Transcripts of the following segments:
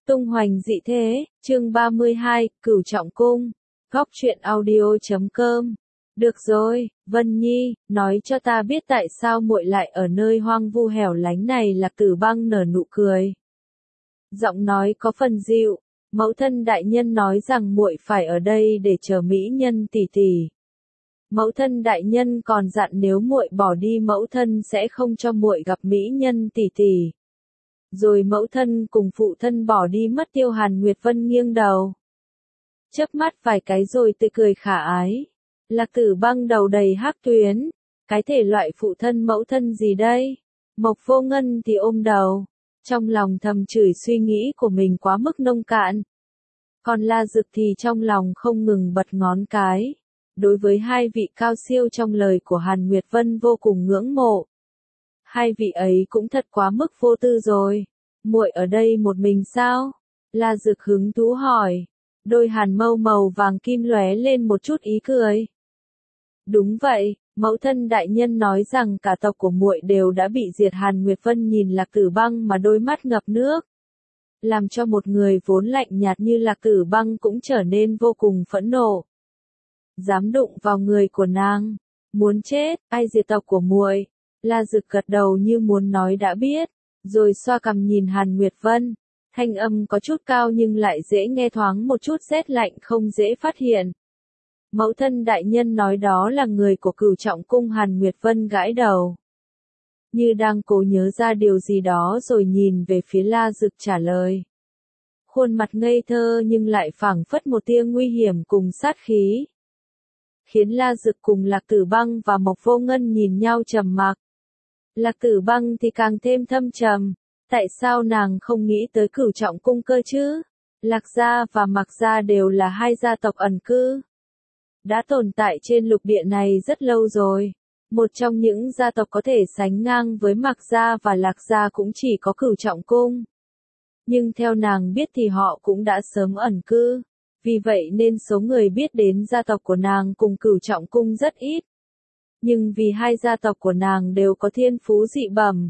Tung hoành dị thế, chương 32, Cửu Trọng Cung, Góc truyện audio.com. Được rồi, Vân Nhi, nói cho ta biết tại sao muội lại ở nơi hoang vu hẻo lánh này. Lạc Tử Băng nở nụ cười. Giọng nói có phần dịu, mẫu thân đại nhân nói rằng muội phải ở đây để chờ mỹ nhân tỷ tỷ. Mẫu thân đại nhân còn dặn nếu muội bỏ đi mẫu thân sẽ không cho muội gặp mỹ nhân tỷ tỷ. Rồi mẫu thân cùng phụ thân bỏ đi mất. Tiêu Hàn Nguyệt Vân nghiêng đầu, chớp mắt vài cái rồi tươi cười khả ái. Lạc Tử Băng đầu đầy hắc tuyến, cái thể loại phụ thân mẫu thân gì đây? Mộc Vô Ngân thì ôm đầu, trong lòng thầm chửi suy nghĩ của mình quá mức nông cạn. Còn La Dực thì trong lòng không ngừng bật ngón cái. Đối với hai vị cao siêu trong lời của Hàn Nguyệt Vân vô cùng ngưỡng mộ. Hai vị ấy cũng thật quá mức vô tư rồi. Muội ở đây một mình sao? La Dực hứng thú hỏi. Đôi hàn mâu màu vàng kim lóe lên một chút ý cười. Đúng vậy, mẫu thân đại nhân nói rằng cả tộc của muội đều đã bị diệt. Hàn Nguyệt Vân nhìn Lạc Tử Băng mà đôi mắt ngập nước. Làm cho một người vốn lạnh nhạt như Lạc Tử Băng cũng trở nên vô cùng phẫn nộ. Dám đụng vào người của nàng, muốn chết, ai diệt tộc của muội? La Dực gật đầu như muốn nói đã biết, rồi xoa cằm nhìn Hàn Nguyệt Vân, thanh âm có chút cao nhưng lại dễ nghe, thoáng một chút rét lạnh không dễ phát hiện. Mẫu thân đại nhân nói đó là người của Cửu Trọng Cung. Hàn Nguyệt Vân gãi đầu, như đang cố nhớ ra điều gì đó rồi nhìn về phía La Dực trả lời. Khuôn mặt ngây thơ nhưng lại phảng phất một tia nguy hiểm cùng sát khí. Khiến La Dực cùng Lạc Tử Băng và Mộc Vô Ngân nhìn nhau trầm mặc. Lạc Tử Băng thì càng thêm thâm trầm. Tại sao nàng không nghĩ tới Cửu Trọng Cung cơ chứ? Lạc gia và Mạc gia đều là hai gia tộc ẩn cư. Đã tồn tại trên lục địa này rất lâu rồi. Một trong những gia tộc có thể sánh ngang với Mạc gia và Lạc gia cũng chỉ có Cửu Trọng Cung. Nhưng theo nàng biết thì họ cũng đã sớm ẩn cư. Vì vậy nên số người biết đến gia tộc của nàng cùng Cửu Trọng Cung rất ít. Nhưng vì hai gia tộc của nàng đều có thiên phú dị bẩm,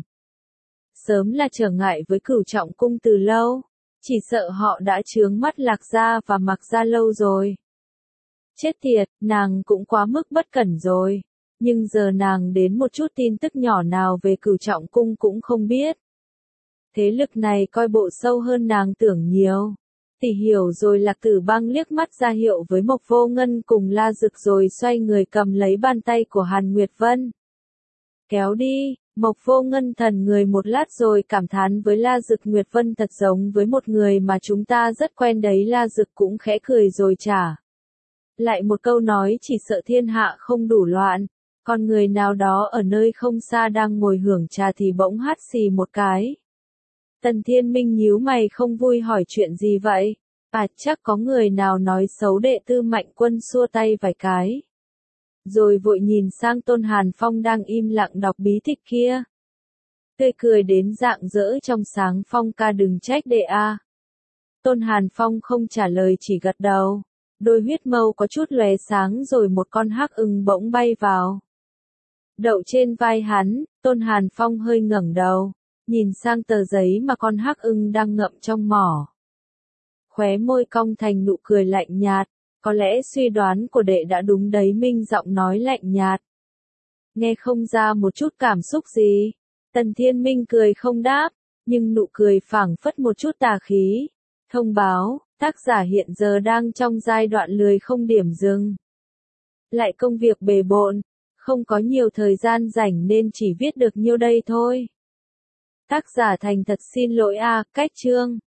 sớm là trở ngại với Cửu Trọng Cung từ lâu, chỉ sợ họ đã chướng mắt Lạc gia và Mạc gia lâu rồi. Chết tiệt, nàng cũng quá mức bất cẩn rồi. Nhưng giờ nàng đến một chút tin tức nhỏ nào về Cửu Trọng Cung cũng không biết. Thế lực này coi bộ sâu hơn nàng tưởng nhiều. Tỷ hiểu rồi. Lạc Tử Băng liếc mắt ra hiệu với Mộc Vô Ngân cùng La Dực rồi xoay người cầm lấy bàn tay của Hàn Nguyệt Vân. Kéo đi. Mộc Vô Ngân thần người một lát rồi cảm thán với La Dực. Nguyệt Vân thật giống với một người mà chúng ta rất quen đấy. La Dực cũng khẽ cười rồi trả lại một câu nói chỉ sợ thiên hạ không đủ loạn. Còn người nào đó ở nơi không xa đang ngồi hưởng trà thì bỗng hắt xì một cái. Tần Thiên Minh nhíu mày không vui hỏi chuyện gì vậy? À, chắc có người nào nói xấu đệ tư Mạnh Quân. Xua tay vài cái, rồi vội nhìn sang Tôn Hàn Phong đang im lặng đọc bí tịch kia. Tươi cười đến rạng rỡ trong sáng. Phong ca đừng trách đệ a. Tôn Hàn Phong không trả lời chỉ gật đầu. Đôi huyết mâu có chút lóe sáng rồi một con hắc ưng bỗng bay vào, đậu trên vai hắn. Tôn Hàn Phong hơi ngẩng đầu, nhìn sang tờ giấy mà con hắc ưng đang ngậm trong mỏ. Khóe môi cong thành nụ cười lạnh nhạt. Có lẽ suy đoán của đệ đã đúng đấy. Minh giọng nói lạnh nhạt, nghe không ra một chút cảm xúc gì. Tần Thiên Minh cười không đáp, nhưng nụ cười phảng phất một chút tà khí. Thông báo, tác giả hiện giờ đang trong giai đoạn lười không điểm dừng. Lại công việc bề bộn, không có nhiều thời gian rảnh nên chỉ viết được nhiêu đây thôi. Tác giả thành thật xin lỗi a. Cách chương.